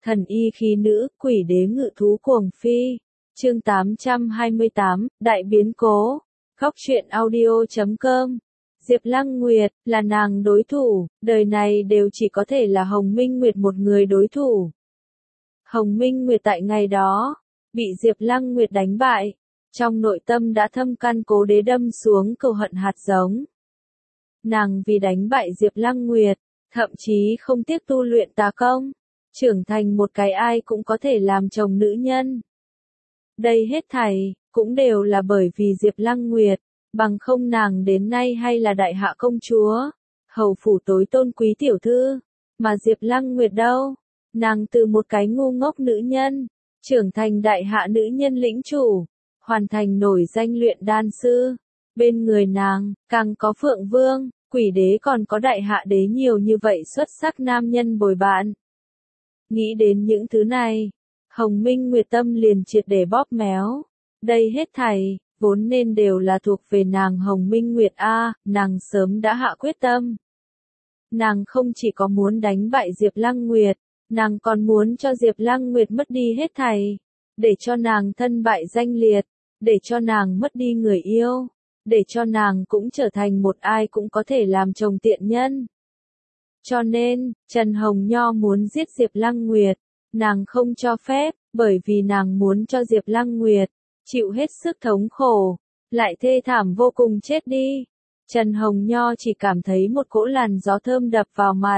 Thần y khí nữ, quỷ đế ngự thú cuồng phi. Chương 828, Đại biến cố. Góc truyện audio.com. Diệp Lăng Nguyệt, là nàng đối thủ, đời này đều chỉ có thể là Hồng Minh Nguyệt một người đối thủ. Hồng Minh Nguyệt tại ngày đó, bị Diệp Lăng Nguyệt đánh bại, trong nội tâm đã thâm căn cố đế đâm xuống cừu hận hạt giống. Nàng vì đánh bại Diệp Lăng Nguyệt, thậm chí không tiếc tu luyện tà công, trưởng thành một cái ai cũng có thể làm chồng nữ nhân. Đây hết thảy, cũng đều là bởi vì Diệp Lăng Nguyệt, bằng không nàng đến nay hay là đại hạ công chúa, hầu phủ tối tôn quý tiểu thư, mà Diệp Lăng Nguyệt đâu, nàng từ một cái ngu ngốc nữ nhân, trưởng thành đại hạ nữ nhân lĩnh chủ, hoàn thành nổi danh luyện đan sư, bên người nàng, càng có Phượng Vương, quỷ đế còn có đại hạ đế nhiều như vậy xuất sắc nam nhân bồi bạn. Nghĩ đến những thứ này, Hồng Minh Nguyệt tâm liền triệt để bóp méo, đây hết thảy, vốn nên đều là thuộc về nàng Hồng Minh Nguyệt a, nàng sớm đã hạ quyết tâm. Nàng không chỉ có muốn đánh bại Diệp Lăng Nguyệt, nàng còn muốn cho Diệp Lăng Nguyệt mất đi hết thảy, để cho nàng thân bại danh liệt, để cho nàng mất đi người yêu, để cho nàng cũng trở thành một ai cũng có thể làm chồng tiện nhân. Cho nên, Trần Hồng Nho muốn giết Diệp Lăng Nguyệt, nàng không cho phép, bởi vì nàng muốn cho Diệp Lăng Nguyệt chịu hết sức thống khổ, lại thê thảm vô cùng chết đi. Trần Hồng Nho chỉ cảm thấy một cỗ làn gió thơm đập vào mặt.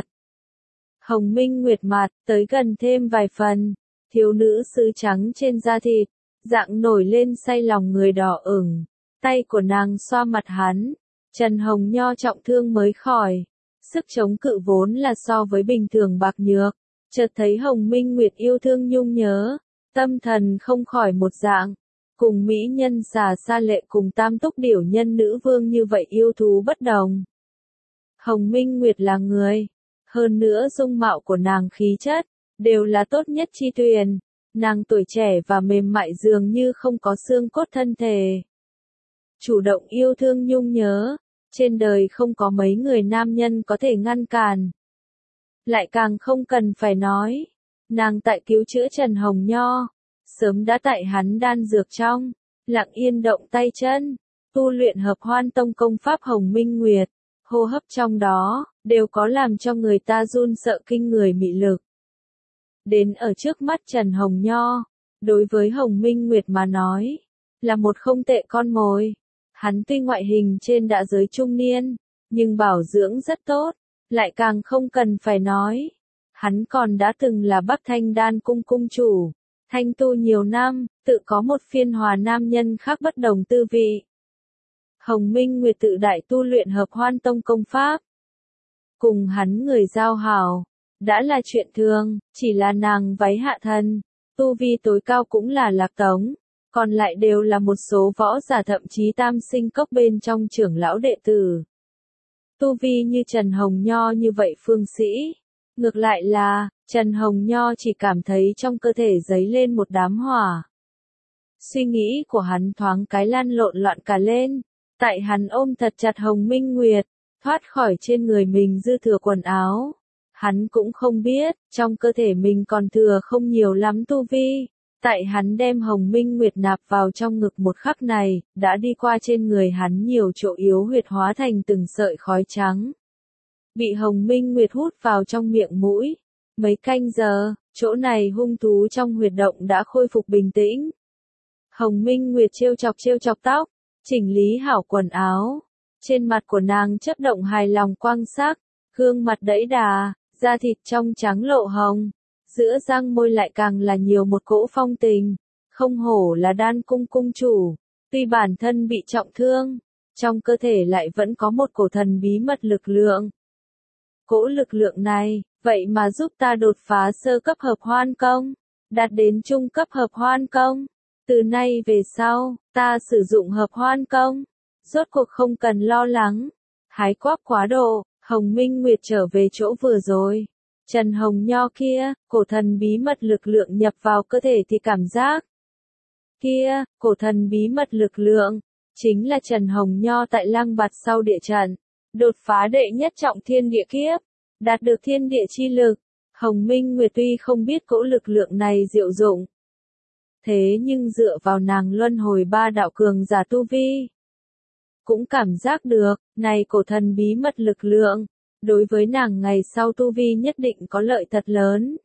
Hồng Minh Nguyệt mặt, tới gần thêm vài phần, thiếu nữ sứ trắng trên da thịt, dạng nổi lên say lòng người đỏ ửng, tay của nàng xoa mặt hắn, Trần Hồng Nho trọng thương mới khỏi, sức chống cự vốn là so với bình thường bạc nhược, chợt thấy Hồng Minh Nguyệt yêu thương nhung nhớ, tâm thần không khỏi một dạng. Cùng mỹ nhân xà sa lệ cùng tam túc điểu nhân nữ vương như vậy yêu thú bất đồng. Hồng Minh Nguyệt là người, hơn nữa dung mạo của nàng khí chất, đều là tốt nhất chi tuyền, nàng tuổi trẻ và mềm mại dường như không có xương cốt thân thể. Chủ động yêu thương nhung nhớ, trên đời không có mấy người nam nhân có thể ngăn cản. Lại càng không cần phải nói, nàng tại cứu chữa Trần Hồng Nho. Sớm đã tại hắn đan dược trong, lặng yên động tay chân, tu luyện hợp hoan tông công pháp Hồng Minh Nguyệt, hô hấp trong đó, đều có làm cho người ta run sợ kinh người mị lực. Đến ở trước mắt Trần Hồng Nho, đối với Hồng Minh Nguyệt mà nói, là một không tệ con mồi. Hắn tuy ngoại hình trên đã giới trung niên, nhưng bảo dưỡng rất tốt, lại càng không cần phải nói. Hắn còn đã từng là Bắc Thanh Đan cung cung chủ. Thanh tu nhiều năm, tự có một phiên hòa nam nhân khác bất đồng tư vị. Hồng Minh Nguyệt tự đại tu luyện hợp hoan tông công pháp. Cùng hắn người giao hảo, đã là chuyện thường, chỉ là nàng váy hạ thân, tu vi tối cao cũng là Lạc Tống, còn lại đều là một số võ giả thậm chí tam sinh cốc bên trong trưởng lão đệ tử. Tu vi như Trần Hồng Nho như vậy phương sĩ. Ngược lại là, Trần Hồng Nho chỉ cảm thấy trong cơ thể dấy lên một đám hỏa. Suy nghĩ của hắn thoáng cái lan lộn loạn cả lên, tại hắn ôm thật chặt Hồng Minh Nguyệt, thoát khỏi trên người mình dư thừa quần áo. Hắn cũng không biết, trong cơ thể mình còn thừa không nhiều lắm tu vi, tại hắn đem Hồng Minh Nguyệt nạp vào trong ngực một khắc này, đã đi qua trên người hắn nhiều chỗ yếu huyệt hóa thành từng sợi khói trắng. Bị Hồng Minh Nguyệt hút vào trong miệng mũi. Mấy canh giờ, chỗ này hung thú trong huyệt động đã khôi phục bình tĩnh. Hồng Minh Nguyệt trêu chọc tóc, chỉnh lý hảo quần áo. Trên mặt của nàng chớp động hài lòng quang sắc, gương mặt đẫy đà, da thịt trong trắng lộ hồng. Giữa răng môi lại càng là nhiều một cỗ phong tình. Không hổ là đan cung cung chủ, tuy bản thân bị trọng thương, trong cơ thể lại vẫn có một cổ thần bí mật lực lượng. Cỗ lực lượng này, vậy mà giúp ta đột phá sơ cấp hợp hoan công, đạt đến trung cấp hợp hoan công. Từ nay về sau, ta sử dụng hợp hoan công, rốt cuộc không cần lo lắng. Hái quáp quá độ, Hồng Minh Nguyệt trở về chỗ vừa rồi. Trần Hồng Nho kia, cổ thần bí mật lực lượng nhập vào cơ thể thì cảm giác. Kia, cổ thần bí mật lực lượng, chính là Trần Hồng Nho tại Lăng Bạt sau địa trận. Đột phá đệ nhất trọng thiên địa kiếp, đạt được thiên địa chi lực, Hồng Minh Nguyệt tuy không biết cỗ lực lượng này diệu dụng, thế nhưng dựa vào nàng luân hồi 3 đạo cường giả tu vi, cũng cảm giác được, này cổ thần bí mật lực lượng, đối với nàng ngày sau tu vi nhất định có lợi thật lớn.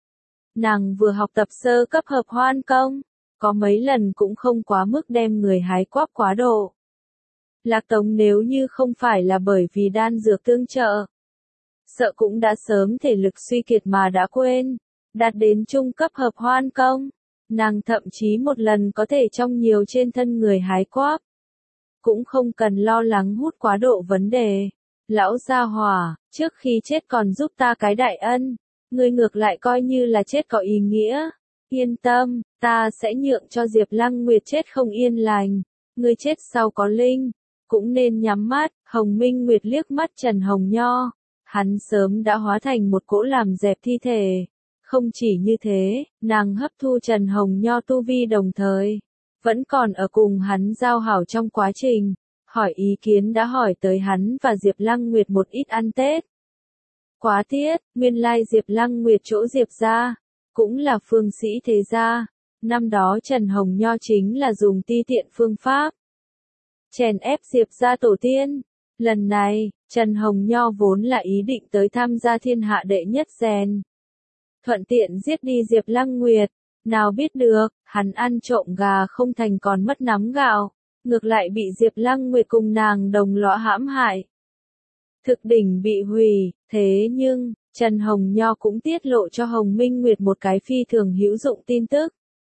Nàng vừa học tập sơ cấp hợp hoan công, có mấy lần cũng không quá mức đem người hái quáp quá độ. Lạc Tống nếu như không phải là bởi vì đan dược tương trợ, sợ cũng đã sớm thể lực suy kiệt mà đã quên, đạt đến trung cấp hợp hoan công, nàng thậm chí một lần có thể trong nhiều trên thân người hái quáp. Cũng không cần lo lắng hút quá độ vấn đề. Lão gia hỏa, trước khi chết còn giúp ta cái đại ân, ngươi ngược lại coi như là chết có ý nghĩa. Yên tâm, ta sẽ nhượng cho Diệp Lăng Nguyệt chết không yên lành, ngươi chết sau có linh, cũng nên nhắm mắt. Hồng Minh Nguyệt liếc mắt Trần Hồng Nho, hắn sớm đã hóa thành một cỗ làm dẹp thi thể. Không chỉ như thế, nàng hấp thu Trần Hồng Nho tu vi đồng thời, vẫn còn ở cùng hắn giao hảo trong quá trình, hỏi ý kiến đã hỏi tới hắn và Diệp Lăng Nguyệt một ít ăn Tết. Quá tiếc, nguyên lai Diệp Lăng Nguyệt chỗ Diệp gia, cũng là phương sĩ thế gia, năm đó Trần Hồng Nho chính là dùng ti tiện phương pháp chèn ép Diệp gia tổ tiên. Lần này, Trần Hồng Nho vốn là ý định tới tham gia thiên hạ đệ nhất rèn, thuận tiện giết đi Diệp Lăng Nguyệt. Nào biết được, hắn ăn trộm gà không thành còn mất nắm gạo, ngược lại bị Diệp Lăng Nguyệt cùng nàng đồng lõa hãm hại. Thực đỉnh bị hủy, thế nhưng, Trần Hồng Nho cũng tiết lộ cho Hồng Minh Nguyệt một cái phi thường hữu dụng tin tức.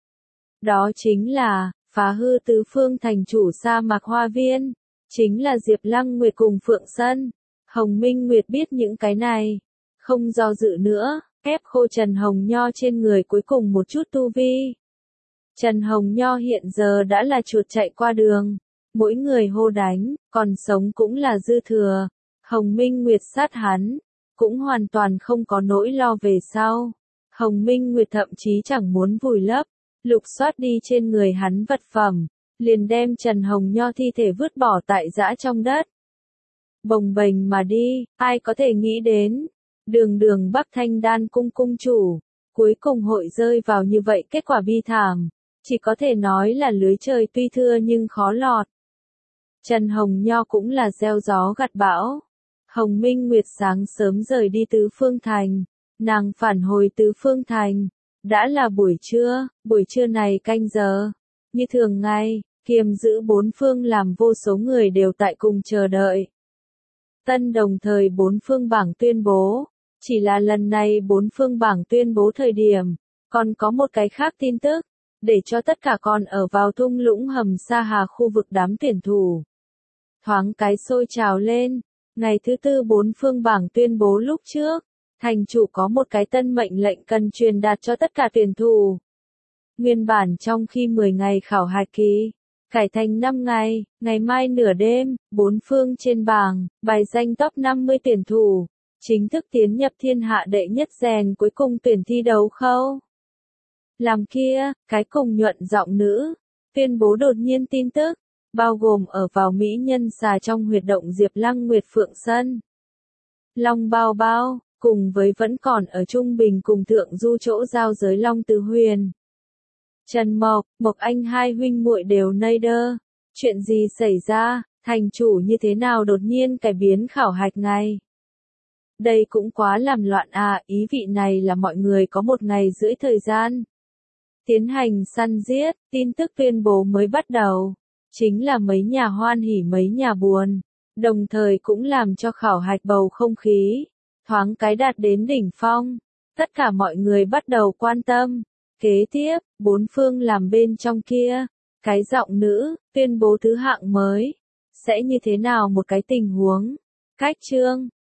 Đó chính là, phá hư tứ phương thành chủ sa mạc hoa viên, chính là Diệp Lăng Nguyệt cùng Phượng Sân. Hồng Minh Nguyệt biết những cái này, không do dự nữa. Ép khô Trần Hồng Nho trên người cuối cùng một chút tu vi. Trần Hồng Nho hiện giờ đã là chuột chạy qua đường, mỗi người hô đánh, còn sống cũng là dư thừa. Hồng Minh Nguyệt sát hắn, cũng hoàn toàn không có nỗi lo về sau. Hồng Minh Nguyệt thậm chí chẳng muốn vùi lấp, lục soát đi trên người hắn vật phẩm, liền đem Trần Hồng Nho thi thể vứt bỏ tại giã trong đất. Bồng bềnh mà đi, ai có thể nghĩ đến. Đường Bắc Thanh Đan cung cung chủ, cuối cùng hội rơi vào như vậy kết quả bi thảm, chỉ có thể nói là lưới trời tuy thưa nhưng khó lọt. Trần Hồng Nho cũng là gieo gió gặt bão. Hồng Minh Nguyệt sáng sớm rời đi Tứ Phương Thành, nàng phản hồi Tứ Phương Thành, đã là buổi trưa này canh giờ, như thường ngày, kiềm giữ bốn phương làm vô số người đều tại cùng chờ đợi. Tân đồng thời bốn phương bảng tuyên bố. Chỉ là lần này bốn phương bảng tuyên bố thời điểm, còn có một cái khác tin tức, để cho tất cả còn ở vào thung lũng hầm Sa Hà khu vực đám tuyển thủ. Thoáng cái sôi trào lên, ngày thứ tư bốn phương bảng tuyên bố lúc trước, thành chủ có một cái tân mệnh lệnh cần truyền đạt cho tất cả tuyển thủ. Nguyên bản trong khi 10 ngày khảo hạch kỳ, cải thành 5 ngày, ngày mai nửa đêm, bốn phương trên bảng, bài danh top 50 tuyển thủ. Chính thức tiến nhập thiên hạ đệ nhất rèn cuối cùng tuyển thi đấu khâu. Làm kia, cái cùng nhuận giọng nữ, tuyên bố đột nhiên tin tức, bao gồm ở vào mỹ nhân xà trong huyệt động Diệp Lăng Nguyệt Phượng Sân. Long Bao Bao, cùng với vẫn còn ở Trung Bình cùng Thượng Du chỗ giao giới Long Từ Huyền. Trần Mộc Anh hai huynh muội đều nây đơ. Chuyện gì xảy ra, thành chủ như thế nào đột nhiên cải biến khảo hạch ngày? Đây cũng quá làm loạn à, ý vị này là mọi người có 1 ngày rưỡi thời gian tiến hành săn giết, tin tức tuyên bố mới bắt đầu, chính là mấy nhà hoan hỉ mấy nhà buồn, đồng thời cũng làm cho khảo hạch bầu không khí, thoáng cái đạt đến đỉnh phong, tất cả mọi người bắt đầu quan tâm, kế tiếp, bốn phương làm bên trong kia, cái giọng nữ, tuyên bố thứ hạng mới, sẽ như thế nào một cái tình huống, cách chương.